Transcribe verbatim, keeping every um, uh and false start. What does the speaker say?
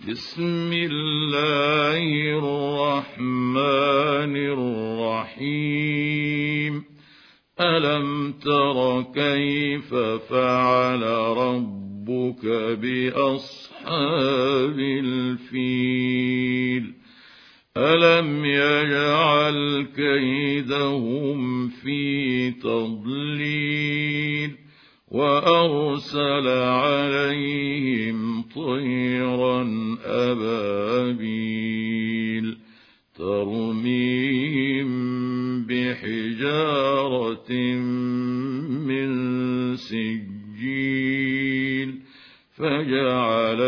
بسم الله الرحمن الرحيم. ألم تر كيف فعل ربك بأصحاب الفيل؟ ألم يجعل كيدهم في تضليل وأرسل عليهم طيرا أبابيل ترميهم بحجارة من سجيل فجعلهم